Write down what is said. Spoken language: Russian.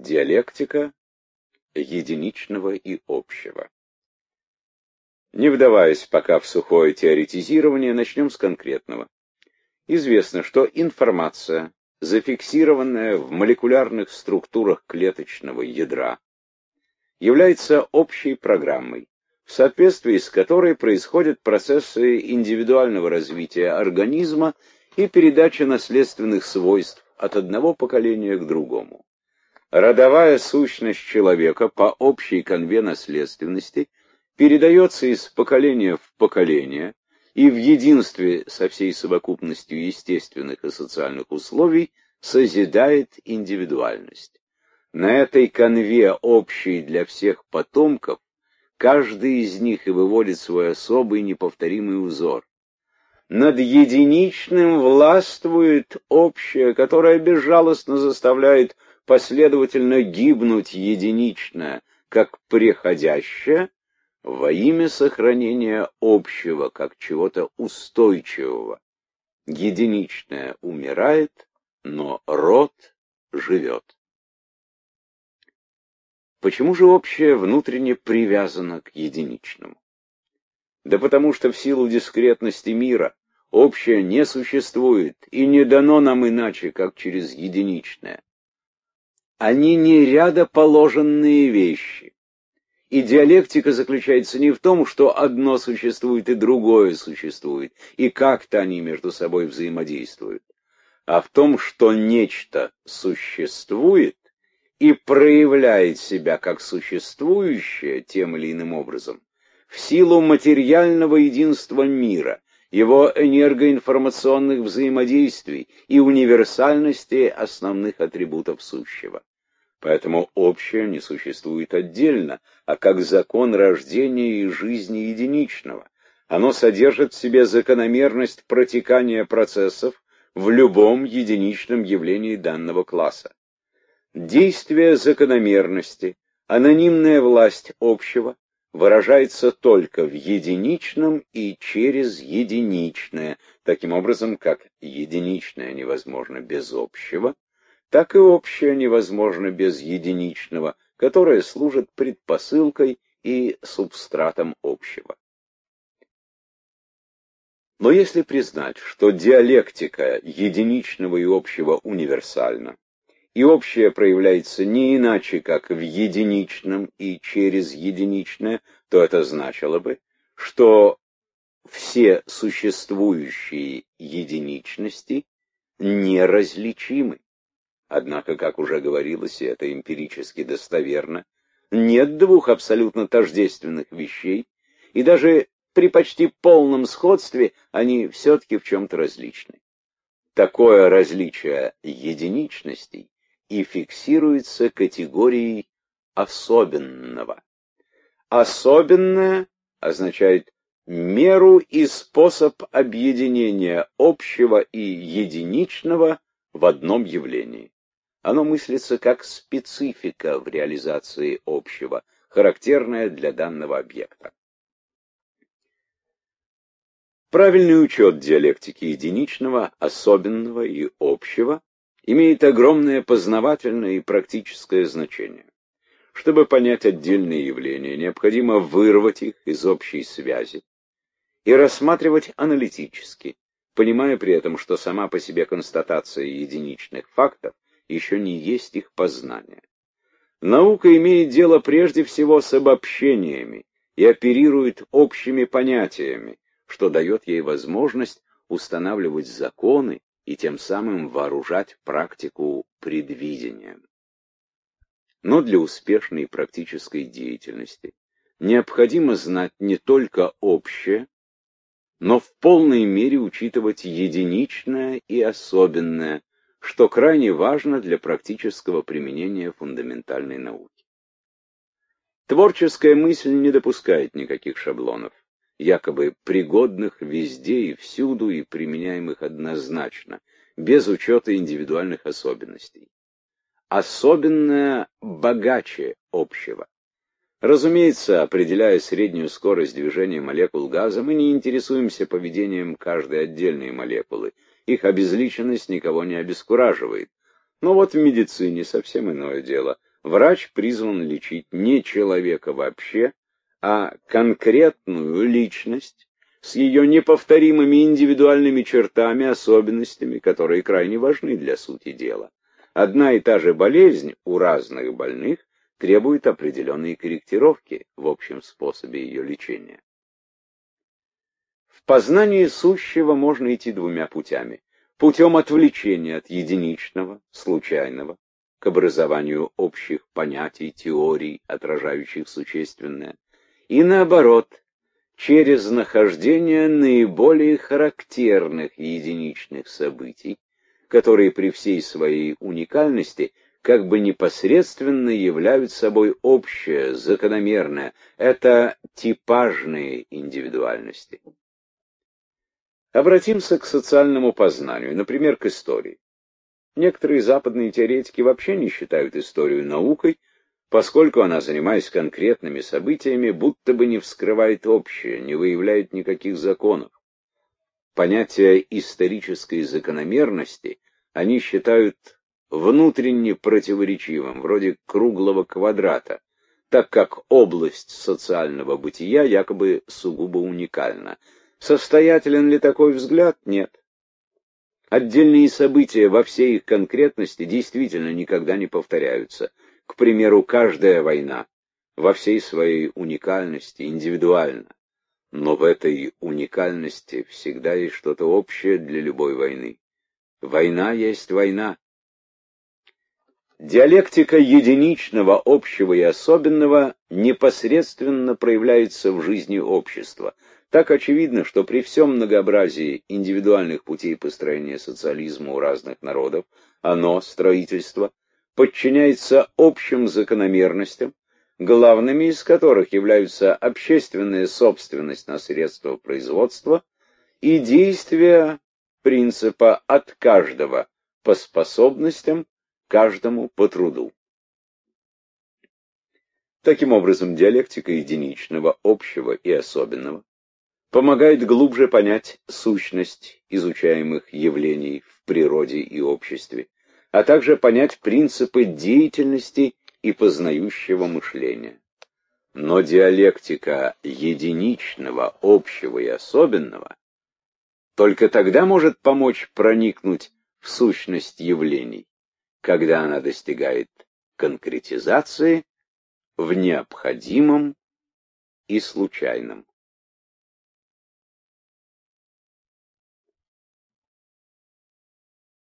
Диалектика единичного и общего. Не вдаваясь пока в сухое теоретизирование, начнем с конкретного. Известно, что информация, зафиксированная в молекулярных структурах клеточного ядра, является общей программой, в соответствии с которой происходят процессы индивидуального развития организма и передача наследственных свойств от одного поколения к другому. Родовая сущность человека по общей канве наследственности передается из поколения в поколение и в единстве со всей совокупностью естественных и социальных условий созидает индивидуальность. На этой канве, общей для всех потомков, каждый из них и выводит свой особый неповторимый узор. Над единичным властвует общее, которое безжалостно заставляет последовательно гибнуть единичное, как преходящее, во имя сохранения общего, как чего-то устойчивого. Единичное умирает, но род живет. Почему же общее внутренне привязано к единичному? Да потому что в силу дискретности мира общее не существует и не дано нам иначе, как через единичное. Они не рядоположенные вещи. И диалектика заключается не в том, что одно существует и другое существует, и как-то они между собой взаимодействуют, а в том, что нечто существует и проявляет себя как существующее тем или иным образом в силу материального единства мира, его энергоинформационных взаимодействий и универсальности основных атрибутов сущего. Поэтому общее не существует отдельно, а как закон рождения и жизни единичного. Оно содержит в себе закономерность протекания процессов в любом единичном явлении данного класса. Действие закономерности, анонимная власть общего, выражается только в единичном и через единичное, таким образом, как единичное невозможно без общего, так и общее невозможно без единичного, которое служит предпосылкой и субстратом общего. Но если признать, что диалектика единичного и общего универсальна, и общее проявляется не иначе, как в единичном и через единичное, то это значило бы, что все существующие единичности неразличимы. Однако, как уже говорилось, и это эмпирически достоверно, нет двух абсолютно тождественных вещей, и даже при почти полном сходстве они все-таки в чем-то различны. Такое различие единичностей и фиксируется категорией особенного. Особенное означает меру и способ объединения общего и единичного в одном явлении. Оно мыслится как специфика в реализации общего, характерная для данного объекта. Правильный учет диалектики единичного, особенного и общего имеет огромное познавательное и практическое значение. Чтобы понять отдельные явления, необходимо вырвать их из общей связи и рассматривать аналитически, понимая при этом, что сама по себе констатация единичных фактов еще не есть их познание. Наука имеет дело прежде всего с обобщениями и оперирует общими понятиями, что дает ей возможность устанавливать законы и тем самым вооружать практику предвидением. Но для успешной практической деятельности необходимо знать не только общее, но в полной мере учитывать единичное и особенное, что крайне важно для практического применения фундаментальной науки. Творческая мысль не допускает никаких шаблонов, якобы пригодных везде и всюду и применяемых однозначно, без учета индивидуальных особенностей. Особенное богаче общего. Разумеется, определяя среднюю скорость движения молекул газа, мы не интересуемся поведением каждой отдельной молекулы. Их обезличенность никого не обескураживает. Но вот в медицине совсем иное дело. врач призван лечить не человека вообще, а конкретную личность с ее неповторимыми индивидуальными чертами, особенностями, которые крайне важны для сути дела. Одна и та же болезнь у разных больных требует определенной корректировки в общем способе ее лечения. В познании сущего можно идти двумя путями. Путем отвлечения от единичного, случайного, к образованию общих понятий, теорий, отражающих существенное, и наоборот, через нахождение наиболее характерных единичных событий, которые при всей своей уникальности как бы непосредственно являют собой общее, закономерное, это типажные индивидуальности. Обратимся к социальному познанию, например, к истории. Некоторые западные теоретики вообще не считают историю наукой, поскольку она, занимаясь конкретными событиями, будто бы не вскрывает общее, не выявляет никаких законов. Понятие исторической закономерности они считают внутренне противоречивым, вроде круглого квадрата, так как область социального бытия якобы сугубо уникальна. Состоятелен ли такой взгляд? Нет. Отдельные события во всей их конкретности действительно никогда не повторяются. К примеру, каждая война во всей своей уникальности индивидуальна. Но в этой уникальности всегда есть что-то общее для любой войны. Война есть война. Диалектика единичного, общего и особенного непосредственно проявляется в жизни общества. Так очевидно, что при всем многообразии индивидуальных путей построения социализма у разных народов, оно, строительство, подчиняется общим закономерностям, главными из которых являются общественная собственность на средства производства и действие принципа «от каждого по способностям, каждому по труду». Таким образом, диалектика единичного, общего и особенного помогает глубже понять сущность изучаемых явлений в природе и обществе, а также понять принципы деятельности и познающего мышления. Но диалектика единичного, общего и особенного только тогда может помочь проникнуть в сущность явлений, когда она достигает конкретизации в необходимом и случайном.